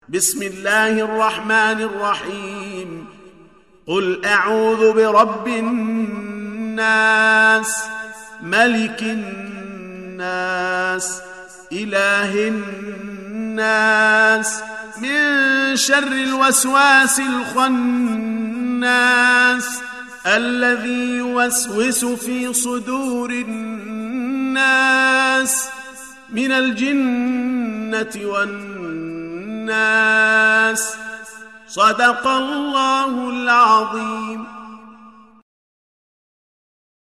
بسم الله الرحمن الرحيم. قل أعوذ برب الناس، ملك الناس، إله الناس، من شر الوسواس الخناس الذي يوسوس في صدور الناس من الجنة والناس. صدق الله العظيم.